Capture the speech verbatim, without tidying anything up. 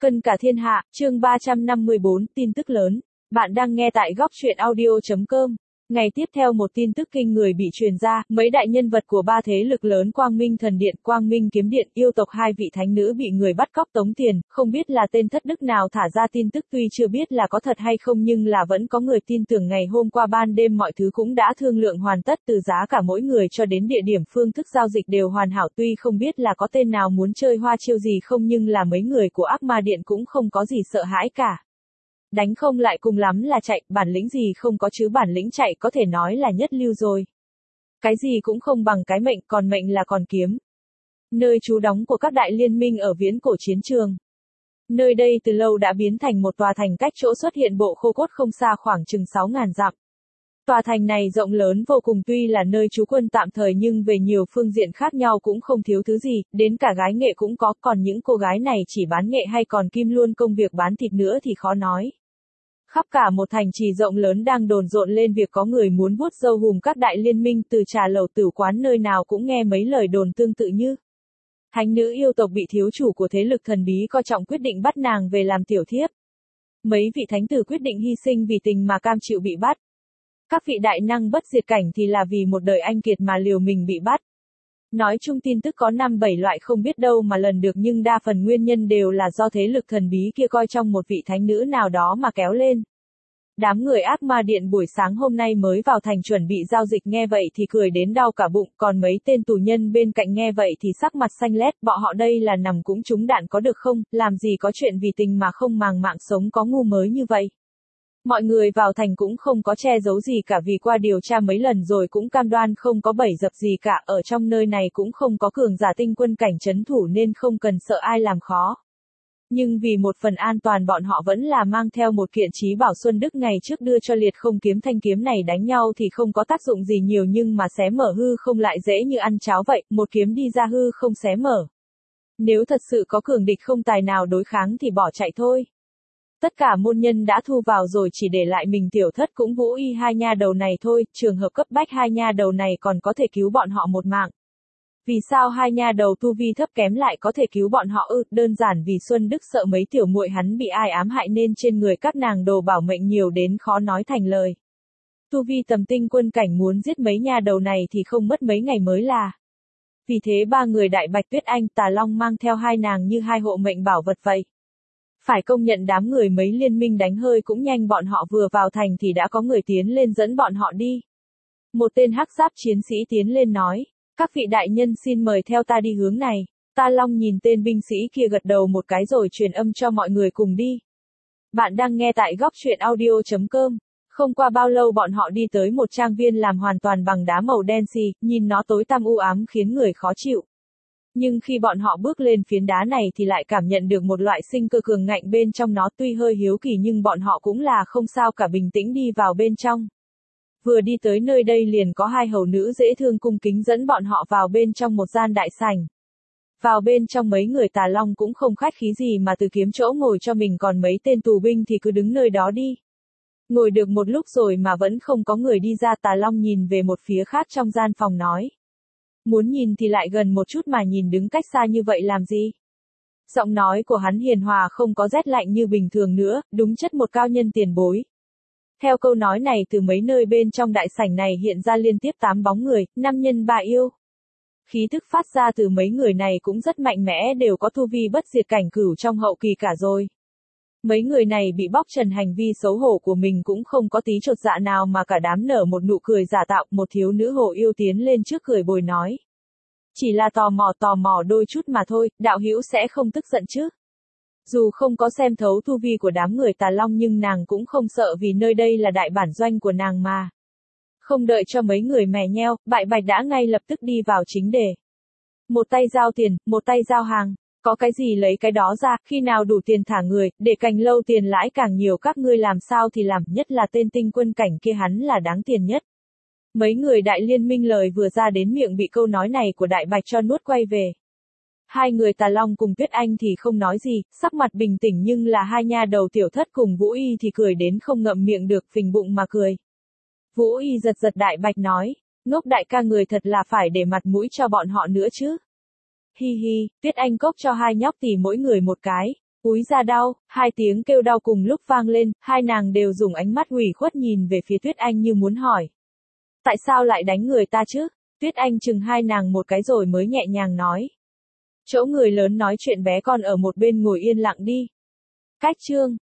Cân cả thiên hạ, chương ba trăm năm mươi bốn, tin tức lớn. Bạn đang nghe tại góc truyện audio chấm com. Ngày tiếp theo một tin tức kinh người bị truyền ra, mấy đại nhân vật của ba thế lực lớn Quang Minh Thần Điện, Quang Minh Kiếm Điện, yêu tộc hai vị thánh nữ bị người bắt cóc tống tiền, không biết là tên thất đức nào thả ra tin tức, tuy chưa biết là có thật hay không nhưng là vẫn có người tin tưởng. Ngày hôm qua ban đêm mọi thứ cũng đã thương lượng hoàn tất, từ giá cả mỗi người cho đến địa điểm phương thức giao dịch đều hoàn hảo, tuy không biết là có tên nào muốn chơi hoa chiêu gì không nhưng là mấy người của Ác Ma Điện cũng không có gì sợ hãi cả. Đánh không lại cùng lắm là chạy, bản lĩnh gì không có chứ bản lĩnh chạy có thể nói là nhất lưu rồi. Cái gì cũng không bằng cái mệnh, còn mệnh là còn kiếm. Nơi trú đóng của các đại liên minh ở viễn cổ chiến trường. Nơi đây từ lâu đã biến thành một tòa thành cách chỗ xuất hiện bộ khô cốt không xa khoảng chừng sáu ngàn dặm. Tòa thành này rộng lớn vô cùng, tuy là nơi trú quân tạm thời nhưng về nhiều phương diện khác nhau cũng không thiếu thứ gì, đến cả gái nghệ cũng có, còn những cô gái này chỉ bán nghệ hay còn kim luôn công việc bán thịt nữa thì khó nói. Khắp cả một thành trì rộng lớn đang đồn rộn lên việc có người muốn vuốt râu hùm các đại liên minh, từ trà lầu tử quán nơi nào cũng nghe mấy lời đồn tương tự như thánh nữ yêu tộc bị thiếu chủ của thế lực thần bí coi trọng quyết định bắt nàng về làm tiểu thiếp. Mấy vị thánh tử quyết định hy sinh vì tình mà cam chịu bị bắt. Các vị đại năng bất diệt cảnh thì là vì một đời anh kiệt mà liều mình bị bắt. Nói chung tin tức có năm bảy loại không biết đâu mà lần được, nhưng đa phần nguyên nhân đều là do thế lực thần bí kia coi trong một vị thánh nữ nào đó mà kéo lên. Đám người Ác Ma Điện buổi sáng hôm nay mới vào thành chuẩn bị giao dịch nghe vậy thì cười đến đau cả bụng, còn mấy tên tù nhân bên cạnh nghe vậy thì sắc mặt xanh lét, bọn họ đây là nằm cũng trúng đạn có được không, làm gì có chuyện vì tình mà không màng mạng sống, có ngu mới như vậy. Mọi người vào thành cũng không có che giấu gì cả, vì qua điều tra mấy lần rồi cũng cam đoan không có bẫy dập gì cả, ở trong nơi này cũng không có cường giả tinh quân cảnh trấn thủ nên không cần sợ ai làm khó. Nhưng vì một phần an toàn bọn họ vẫn là mang theo một kiện chí bảo Xuân Đức ngày trước đưa cho Liệt Không kiếm, thanh kiếm này đánh nhau thì không có tác dụng gì nhiều nhưng mà xé mở hư không lại dễ như ăn cháo vậy, một kiếm đi ra hư không xé mở. Nếu thật sự có cường địch không tài nào đối kháng thì bỏ chạy thôi. Tất cả môn nhân đã thu vào rồi, chỉ để lại mình Tiểu Thất cũng Vũ Y hai nha đầu này thôi, trường hợp cấp bách hai nha đầu này còn có thể cứu bọn họ một mạng. Vì sao hai nha đầu tu vi thấp kém lại có thể cứu bọn họ ư? Đơn giản vì Xuân Đức sợ mấy tiểu muội hắn bị ai ám hại nên trên người các nàng đồ bảo mệnh nhiều đến khó nói thành lời. Tu vi tầm tinh quân cảnh muốn giết mấy nha đầu này thì không mất mấy ngày mới là. Vì thế ba người Đại Bạch Tuyết Anh, Tà Long mang theo hai nàng như hai hộ mệnh bảo vật vậy. Phải công nhận đám người mấy liên minh đánh hơi cũng nhanh, bọn họ vừa vào thành thì đã có người tiến lên dẫn bọn họ đi. Một tên hắc giáp chiến sĩ tiến lên nói, các vị đại nhân xin mời theo ta đi hướng này. Ta Long nhìn tên binh sĩ kia gật đầu một cái rồi truyền âm cho mọi người cùng đi. Bạn đang nghe tại góc truyện audio chấm com. Không qua bao lâu bọn họ đi tới một trang viên làm hoàn toàn bằng đá màu đen xì, nhìn nó tối tăm u ám khiến người khó chịu. Nhưng khi bọn họ bước lên phiến đá này thì lại cảm nhận được một loại sinh cơ cường ngạnh bên trong nó, tuy hơi hiếu kỳ nhưng bọn họ cũng là không sao cả, bình tĩnh đi vào bên trong. Vừa đi tới nơi đây liền có hai hầu nữ dễ thương cung kính dẫn bọn họ vào bên trong một gian đại sảnh. Vào bên trong mấy người Tà Long cũng không khách khí gì mà từ kiếm chỗ ngồi cho mình, còn mấy tên tù binh thì cứ đứng nơi đó đi. Ngồi được một lúc rồi mà vẫn không có người đi ra, Tà Long nhìn về một phía khác trong gian phòng nói. Muốn nhìn thì lại gần một chút mà nhìn đứng cách xa như vậy làm gì? Giọng nói của hắn hiền hòa không có rét lạnh như bình thường nữa, đúng chất một cao nhân tiền bối. Theo câu nói này từ mấy nơi bên trong đại sảnh này hiện ra liên tiếp tám bóng người, năm nhân ba yêu. Khí thức phát ra từ mấy người này cũng rất mạnh mẽ, đều có tu vi bất diệt cảnh cửu trong hậu kỳ cả rồi. Mấy người này bị bóc trần hành vi xấu hổ của mình cũng không có tí chột dạ nào mà cả đám nở một nụ cười giả tạo. Một thiếu nữ hồ yêu tiến lên trước cười bồi nói. Chỉ là tò mò tò mò đôi chút mà thôi, đạo hữu sẽ không tức giận chứ? Dù không có xem thấu tu vi của đám người Tà Long nhưng nàng cũng không sợ, vì nơi đây là đại bản doanh của nàng mà. Không đợi cho mấy người mè nheo, Bại Bạch đã ngay lập tức đi vào chính đề. Một tay giao tiền, một tay giao hàng. Có cái gì lấy cái đó ra, khi nào đủ tiền thả người, để cành lâu tiền lãi càng nhiều, các ngươi làm sao thì làm, nhất là tên tinh quân cảnh kia hắn là đáng tiền nhất. Mấy người đại liên minh lời vừa ra đến miệng bị câu nói này của Đại Bạch cho nuốt quay về. Hai người Tà Long cùng Tuyết Anh thì không nói gì, sắc mặt bình tĩnh, nhưng là hai nha đầu Tiểu Thất cùng Vũ Y thì cười đến không ngậm miệng được, phình bụng mà cười. Vũ Y giật giật Đại Bạch nói, ngốc đại ca người thật là phải để mặt mũi cho bọn họ nữa chứ. Hi hi, Tuyết Anh cốc cho hai nhóc tỉ mỗi người một cái. Úi da đau, hai tiếng kêu đau cùng lúc vang lên, hai nàng đều dùng ánh mắt ủy khuất nhìn về phía Tuyết Anh như muốn hỏi. Tại sao lại đánh người ta chứ? Tuyết Anh chừng hai nàng một cái rồi mới nhẹ nhàng nói. Chỗ người lớn nói chuyện bé con ở một bên ngồi yên lặng đi. Cách chương